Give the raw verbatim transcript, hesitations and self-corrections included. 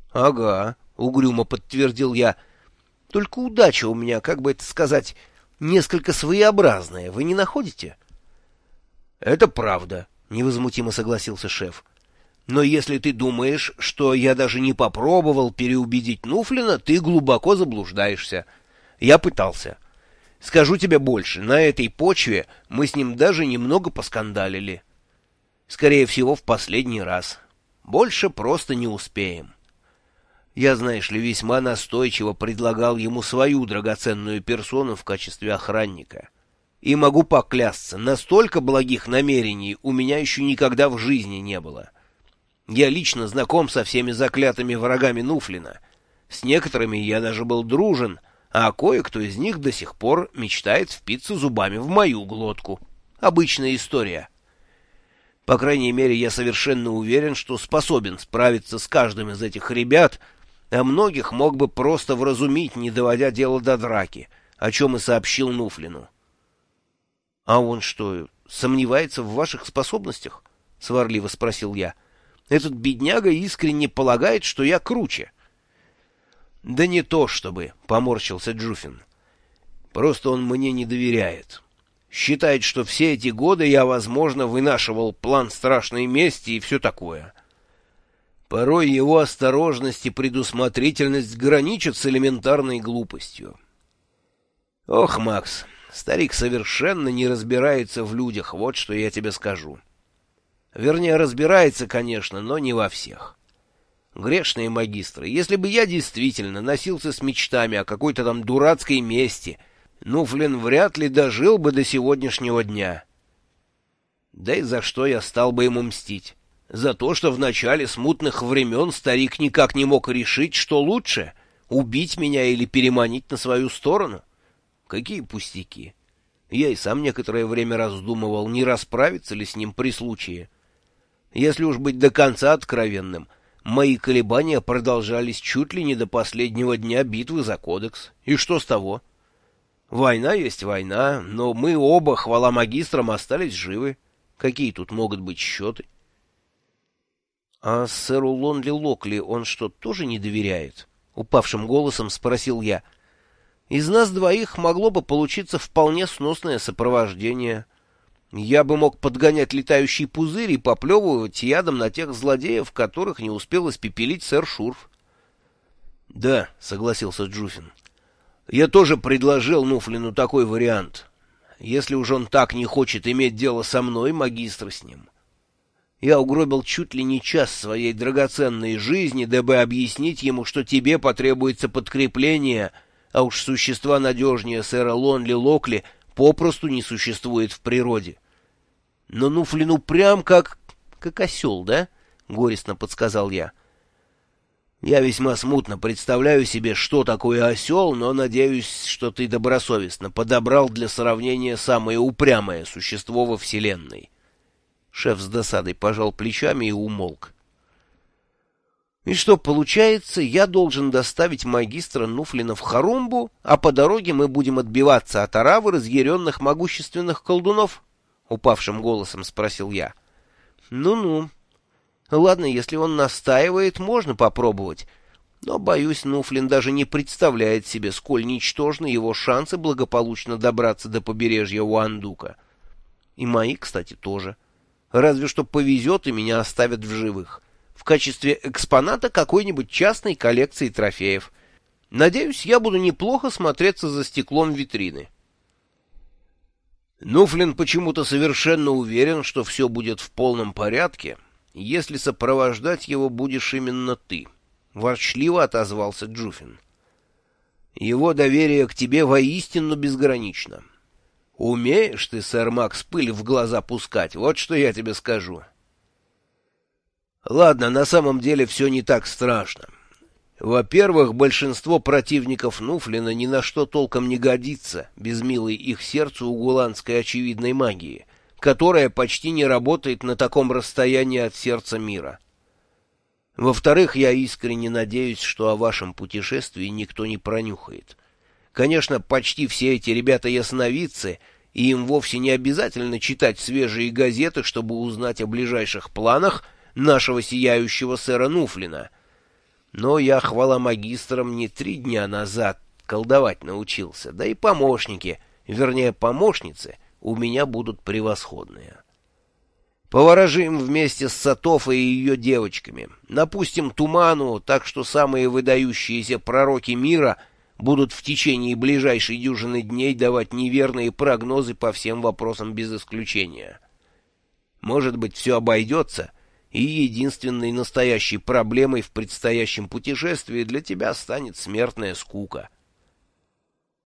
— Ага, — угрюмо подтвердил я. — Только удача у меня, как бы это сказать, несколько своеобразная. Вы не находите? — Это правда, — невозмутимо согласился шеф. — Но если ты думаешь, что я даже не попробовал переубедить Нуфлина, ты глубоко заблуждаешься. Я пытался. Скажу тебе больше, на этой почве мы с ним даже немного поскандалили. Скорее всего, в последний раз. Больше просто не успеем. Я, знаешь ли, весьма настойчиво предлагал ему свою драгоценную персону в качестве охранника. И могу поклясться, настолько благих намерений у меня еще никогда в жизни не было. Я лично знаком со всеми заклятыми врагами Нуфлина. С некоторыми я даже был дружен, а кое-кто из них до сих пор мечтает впиться зубами в мою глотку. Обычная история. По крайней мере, я совершенно уверен, что способен справиться с каждым из этих ребят, а многих мог бы просто вразумить, не доводя дело до драки, о чем и сообщил Нуфлину. — А он что, сомневается в ваших способностях? — сварливо спросил я. — Этот бедняга искренне полагает, что я круче. — Да не то чтобы, — поморщился Джуфин. — Просто он мне не доверяет. Считает, что все эти годы я, возможно, вынашивал план страшной мести и все такое. Порой его осторожность и предусмотрительность граничат с элементарной глупостью. Ох, Макс, старик совершенно не разбирается в людях, вот что я тебе скажу. Вернее, разбирается, конечно, но не во всех. Грешные магистры, если бы я действительно носился с мечтами о какой-то там дурацкой мести, Нуфлин вряд ли дожил бы до сегодняшнего дня. Да и за что я стал бы ему мстить? За то, что в начале смутных времен старик никак не мог решить, что лучше — убить меня или переманить на свою сторону? Какие пустяки! Я и сам некоторое время раздумывал, не расправиться ли с ним при случае. Если уж быть до конца откровенным, мои колебания продолжались чуть ли не до последнего дня битвы за кодекс. И что с того? Война есть война, но мы оба, хвала магистрам, остались живы. Какие тут могут быть счеты? — А сэру Лонли Локли он что, тоже не доверяет? — упавшим голосом спросил я. — Из нас двоих могло бы получиться вполне сносное сопровождение. Я бы мог подгонять летающий пузырь и поплевывать ядом на тех злодеев, которых не успел испепелить сэр Шурф. — Да, — согласился Джуфин. — Я тоже предложил Нуфлину такой вариант. Если уж он так не хочет иметь дело со мной, магистр с ним. Я угробил чуть ли не час своей драгоценной жизни, дабы объяснить ему, что тебе потребуется подкрепление, а уж существа надежнее сэра Лонли Локли попросту не существует в природе. Но Нуфлин упрям как... как осел, да? — горестно подсказал я. Я весьма смутно представляю себе, что такое осел, но надеюсь, что ты добросовестно подобрал для сравнения самое упрямое существо во Вселенной. Шеф с досадой пожал плечами и умолк. И что получается, я должен доставить магистра Нуфлина в Харумбу, а по дороге мы будем отбиваться от оравы разъяренных могущественных колдунов? — упавшим голосом спросил я. Ну — Ну-ну. Ладно, если он настаивает, можно попробовать. Но, боюсь, Нуфлин даже не представляет себе, сколь ничтожны его шансы благополучно добраться до побережья Уандука. И мои, кстати, тоже. Разве что повезет, и меня оставят в живых. В качестве экспоната какой-нибудь частной коллекции трофеев. Надеюсь, я буду неплохо смотреться за стеклом витрины. Нуфлин почему-то совершенно уверен, что все будет в полном порядке, если сопровождать его будешь именно ты, — ворчливо отозвался Джуфин. Его доверие к тебе воистину безгранично. Умеешь ты, сэр Макс, пыль в глаза пускать, вот что я тебе скажу. Ладно, на самом деле все не так страшно. Во-первых, большинство противников Нуфлина ни на что толком не годится без милой их сердцу угуланской очевидной магии, которая почти не работает на таком расстоянии от сердца мира. Во-вторых, я искренне надеюсь, что о вашем путешествии никто не пронюхает. Конечно, почти все эти ребята ясновидцы, и им вовсе не обязательно читать свежие газеты, чтобы узнать о ближайших планах нашего сияющего сэра Нуфлина. Но я, хвала магистрам, не три дня назад колдовать научился, да и помощники, вернее помощницы, у меня будут превосходные. Поворожим вместе с Сатофой и ее девочками, напустим туману, так что самые выдающиеся пророки мира будут в течение ближайшей дюжины дней давать неверные прогнозы по всем вопросам без исключения. Может быть, все обойдется, и единственной настоящей проблемой в предстоящем путешествии для тебя станет смертная скука.